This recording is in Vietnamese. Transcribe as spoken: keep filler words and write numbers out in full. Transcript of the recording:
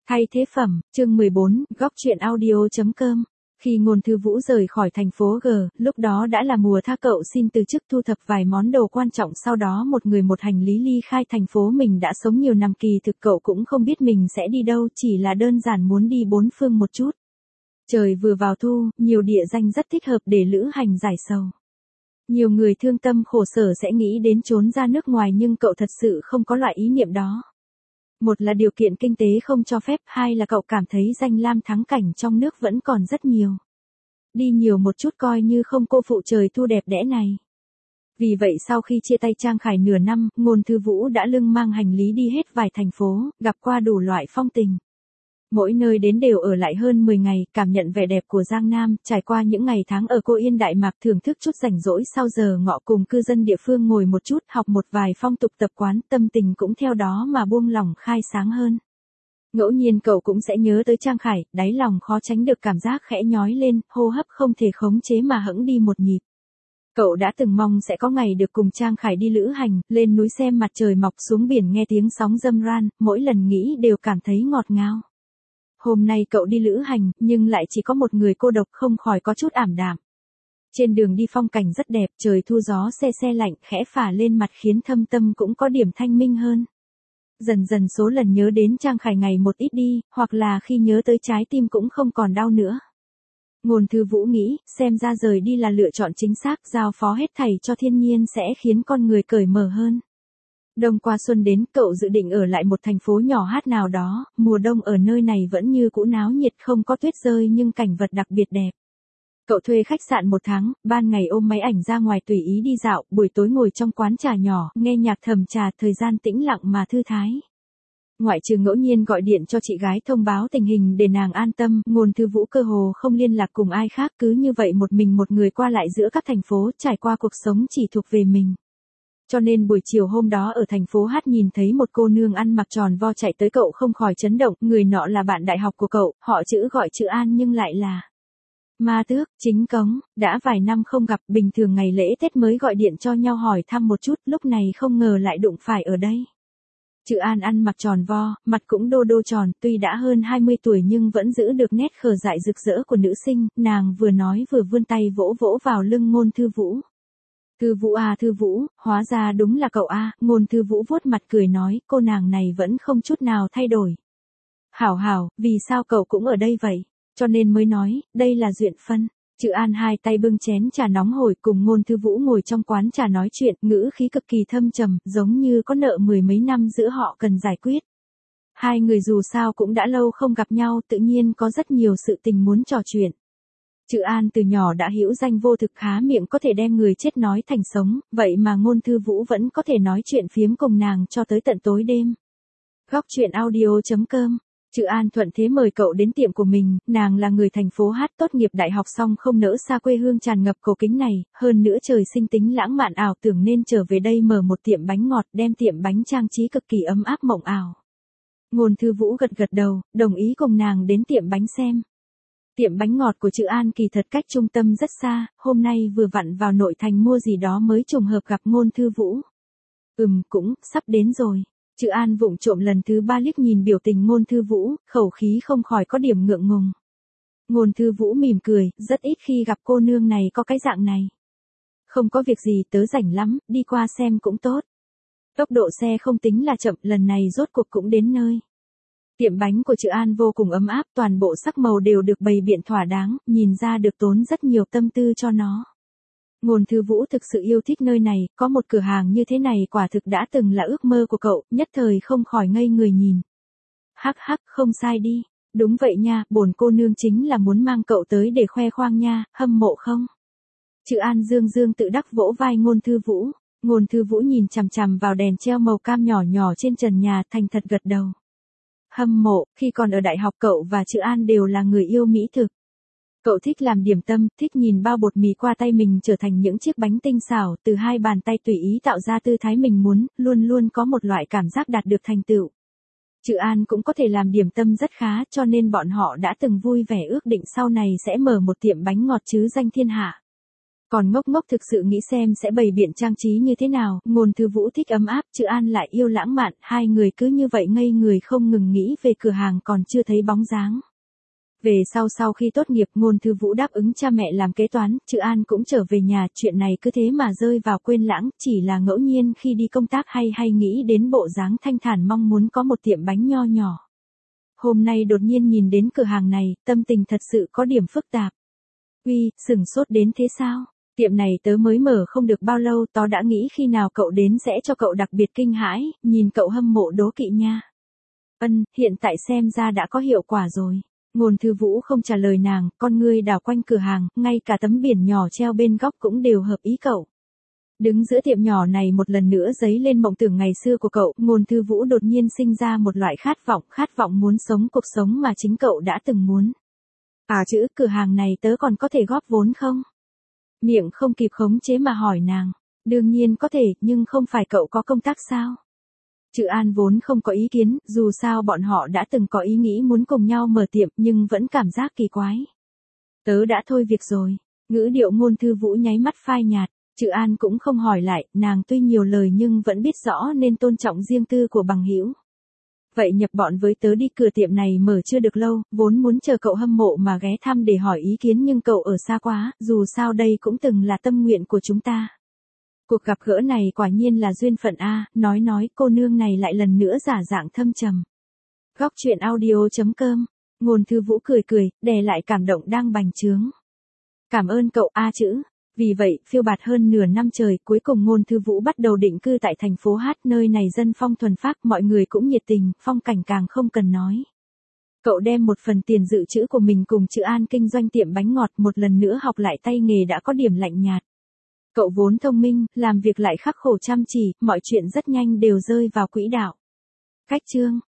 Thay thế phẩm, chương mười bốn, góc truyện audio.com. Khi Ngôn Thư Vũ rời khỏi thành phố G, lúc đó đã là mùa tha cậu xin từ chức thu thập vài món đồ quan trọng, sau đó một người một hành lý ly khai thành phố mình đã sống nhiều năm. Kỳ thực cậu cũng không biết mình sẽ đi đâu, chỉ là đơn giản muốn đi bốn phương một chút. Trời vừa vào thu, nhiều địa danh rất thích hợp để lữ hành giải sầu. Nhiều người thương tâm khổ sở sẽ nghĩ đến trốn ra nước ngoài, nhưng cậu thật sự không có loại ý niệm đó. Một là điều kiện kinh tế không cho phép, hai là cậu cảm thấy danh lam thắng cảnh trong nước vẫn còn rất nhiều. Đi nhiều một chút coi như không cô phụ trời thu đẹp đẽ này. Vì vậy sau khi chia tay Trang Khải nửa năm, Ngôn Thư Vũ đã lưng mang hành lý đi hết vài thành phố, gặp qua đủ loại phong tình. Mỗi nơi đến đều ở lại hơn mười ngày, cảm nhận vẻ đẹp của Giang Nam, trải qua những ngày tháng ở Cô Yên Đại Mạc, thưởng thức chút rảnh rỗi sau giờ ngọ cùng cư dân địa phương ngồi một chút, học một vài phong tục tập quán, tâm tình cũng theo đó mà buông lỏng khai sáng hơn. Ngẫu nhiên cậu cũng sẽ nhớ tới Trang Khải, đáy lòng khó tránh được cảm giác khẽ nhói lên, hô hấp không thể khống chế mà hững đi một nhịp. Cậu đã từng mong sẽ có ngày được cùng Trang Khải đi lữ hành, lên núi xem mặt trời mọc, xuống biển nghe tiếng sóng râm ran, mỗi lần nghĩ đều cảm thấy ngọt ngào. Hôm nay cậu đi lữ hành, nhưng lại chỉ có một người cô độc, không khỏi có chút ảm đạm. Trên đường đi phong cảnh rất đẹp, trời thu gió se se lạnh khẽ phả lên mặt khiến thâm tâm cũng có điểm thanh minh hơn. Dần dần số lần nhớ đến Trang Khải ngày một ít đi, hoặc là khi nhớ tới trái tim cũng không còn đau nữa. Ngôn Thư Vũ nghĩ, xem ra rời đi là lựa chọn chính xác, giao phó hết thảy cho thiên nhiên sẽ khiến con người cởi mở hơn. Đông qua xuân đến, cậu dự định ở lại một thành phố nhỏ hát nào đó, mùa đông ở nơi này vẫn như cũ náo nhiệt, không có tuyết rơi nhưng cảnh vật đặc biệt đẹp. Cậu thuê khách sạn một tháng, ban ngày ôm máy ảnh ra ngoài tùy ý đi dạo, buổi tối ngồi trong quán trà nhỏ, nghe nhạc thầm trà, thời gian tĩnh lặng mà thư thái. Ngoại trừ ngẫu nhiên gọi điện cho chị gái thông báo tình hình để nàng an tâm, Ngôn Thư Vũ cơ hồ không liên lạc cùng ai khác, cứ như vậy một mình một người qua lại giữa các thành phố, trải qua cuộc sống chỉ thuộc về mình. Cho nên buổi chiều hôm đó ở thành phố Hát nhìn thấy một cô nương ăn mặc tròn vo chạy tới, cậu không khỏi chấn động, người nọ là bạn đại học của cậu, họ chữ gọi chữ An nhưng lại là Ma Tước, chính cống, đã vài năm không gặp, bình thường ngày lễ Tết mới gọi điện cho nhau hỏi thăm một chút, lúc này không ngờ lại đụng phải ở đây. Chữ An ăn mặc tròn vo, mặt cũng đô đô tròn, tuy đã hơn hai mươi tuổi nhưng vẫn giữ được nét khờ dại rực rỡ của nữ sinh, nàng vừa nói vừa vươn tay vỗ vỗ vào lưng Ngôn Thư Vũ. Thư Vũ à Thư Vũ, hóa ra đúng là cậu a. Ngôn Thư Vũ vuốt mặt cười nói, cô nàng này vẫn không chút nào thay đổi. Hảo hảo, vì sao cậu cũng ở đây vậy? Cho nên mới nói, đây là duyên phân. Chữ An hai tay bưng chén trà nóng hổi cùng Ngôn Thư Vũ ngồi trong quán trà nói chuyện, ngữ khí cực kỳ thâm trầm, giống như có nợ mười mấy năm giữa họ cần giải quyết. Hai người dù sao cũng đã lâu không gặp nhau, tự nhiên có rất nhiều sự tình muốn trò chuyện. Chữ An từ nhỏ đã hữu danh vô thực, khá miệng có thể đem người chết nói thành sống, vậy mà Ngôn Thư Vũ vẫn có thể nói chuyện phiếm cùng nàng cho tới tận tối đêm. Góc truyện audio.com. Chữ An thuận thế mời cậu đến tiệm của mình, nàng là người thành phố Hát, tốt nghiệp đại học xong không nỡ xa quê hương tràn ngập cổ kính này, hơn nữa trời sinh tính lãng mạn ảo tưởng nên trở về đây mở một tiệm bánh ngọt, đem tiệm bánh trang trí cực kỳ ấm áp mộng ảo. Ngôn Thư Vũ gật gật đầu, đồng ý cùng nàng đến tiệm bánh xem. Tiệm bánh ngọt của Chữ An kỳ thật cách trung tâm rất xa, hôm nay vừa vặn vào nội thành mua gì đó mới trùng hợp gặp Ngôn Thư Vũ. Ừm, cũng, sắp đến rồi. Chữ An vụng trộm lần thứ ba liếc nhìn biểu tình Ngôn Thư Vũ, khẩu khí không khỏi có điểm ngượng ngùng. Ngôn Thư Vũ mỉm cười, rất ít khi gặp cô nương này có cái dạng này. Không có việc gì, tớ rảnh lắm, đi qua xem cũng tốt. Tốc độ xe không tính là chậm, lần này rốt cuộc cũng đến nơi. Tiệm bánh của Chữ An vô cùng ấm áp, toàn bộ sắc màu đều được bày biện thỏa đáng, nhìn ra được tốn rất nhiều tâm tư cho nó. Ngôn Thư Vũ thực sự yêu thích nơi này, có một cửa hàng như thế này quả thực đã từng là ước mơ của cậu, nhất thời không khỏi ngây người nhìn. Hắc hắc, không sai đi. Đúng vậy nha, bổn cô nương chính là muốn mang cậu tới để khoe khoang nha, hâm mộ không? Chữ An dương dương tự đắc vỗ vai Ngôn Thư Vũ. Ngôn Thư Vũ nhìn chằm chằm vào đèn treo màu cam nhỏ nhỏ trên trần nhà, thành thật gật đầu. Hâm mộ, khi còn ở đại học cậu và Chữ An đều là người yêu mỹ thực. Cậu thích làm điểm tâm, thích nhìn bao bột mì qua tay mình trở thành những chiếc bánh tinh xảo, từ hai bàn tay tùy ý tạo ra tư thái mình muốn, luôn luôn có một loại cảm giác đạt được thành tựu. Chữ An cũng có thể làm điểm tâm rất khá, cho nên bọn họ đã từng vui vẻ ước định sau này sẽ mở một tiệm bánh ngọt chứ danh thiên hạ. Còn ngốc ngốc thực sự nghĩ xem sẽ bày biện trang trí như thế nào, Ngôn Thư Vũ thích ấm áp, Trữ An lại yêu lãng mạn, hai người cứ như vậy ngây người không ngừng nghĩ về cửa hàng còn chưa thấy bóng dáng. Về sau sau khi tốt nghiệp, Ngôn Thư Vũ đáp ứng cha mẹ làm kế toán, Trữ An cũng trở về nhà, chuyện này cứ thế mà rơi vào quên lãng, chỉ là ngẫu nhiên khi đi công tác hay hay nghĩ đến bộ dáng thanh thản mong muốn có một tiệm bánh nho nhỏ. Hôm nay đột nhiên nhìn đến cửa hàng này, tâm tình thật sự có điểm phức tạp. Uy, sửng sốt đến thế sao? Tiệm này tớ mới mở không được bao lâu, tớ đã nghĩ khi nào cậu đến sẽ cho cậu đặc biệt kinh hãi, nhìn cậu hâm mộ đố kỵ nha. Ân, hiện tại xem ra đã có hiệu quả rồi. Ngôn Thư Vũ không trả lời nàng, con ngươi đảo quanh cửa hàng, ngay cả tấm biển nhỏ treo bên góc cũng đều hợp ý cậu. Đứng giữa tiệm nhỏ này một lần nữa dấy lên mộng tưởng ngày xưa của cậu, Ngôn Thư Vũ đột nhiên sinh ra một loại khát vọng, khát vọng muốn sống cuộc sống mà chính cậu đã từng muốn. À chữ, cửa hàng này tớ còn có thể góp vốn không? Miệng không kịp khống chế mà hỏi nàng. Đương nhiên có thể, nhưng không phải cậu có công tác sao? Trữ An vốn không có ý kiến, dù sao bọn họ đã từng có ý nghĩ muốn cùng nhau mở tiệm nhưng vẫn cảm giác kỳ quái. Tớ đã thôi việc rồi. Ngữ điệu Ngôn Thư Vũ nháy mắt phai nhạt. Trữ An cũng không hỏi lại, nàng tuy nhiều lời nhưng vẫn biết rõ nên tôn trọng riêng tư của bằng hữu. Vậy nhập bọn với tớ đi, cửa tiệm này mở chưa được lâu, vốn muốn chờ cậu hâm mộ mà ghé thăm để hỏi ý kiến nhưng cậu ở xa quá, dù sao đây cũng từng là tâm nguyện của chúng ta. Cuộc gặp gỡ này quả nhiên là duyên phận a, nói nói cô nương này lại lần nữa giả dạng thâm trầm. Góc truyện audio chấm com, Ngôn Thư Vũ cười cười, đè lại cảm động đang bành trướng. Cảm ơn cậu a chữ. Vì vậy, phiêu bạt hơn nửa năm trời, cuối cùng Ngôn Thư Vũ bắt đầu định cư tại thành phố Hát, nơi này dân phong thuần phác, mọi người cũng nhiệt tình, phong cảnh càng không cần nói. Cậu đem một phần tiền dự trữ của mình cùng Trữ An kinh doanh tiệm bánh ngọt, một lần nữa học lại tay nghề đã có điểm lạnh nhạt. Cậu vốn thông minh, làm việc lại khắc khổ chăm chỉ, mọi chuyện rất nhanh đều rơi vào quỹ đạo. Cách chương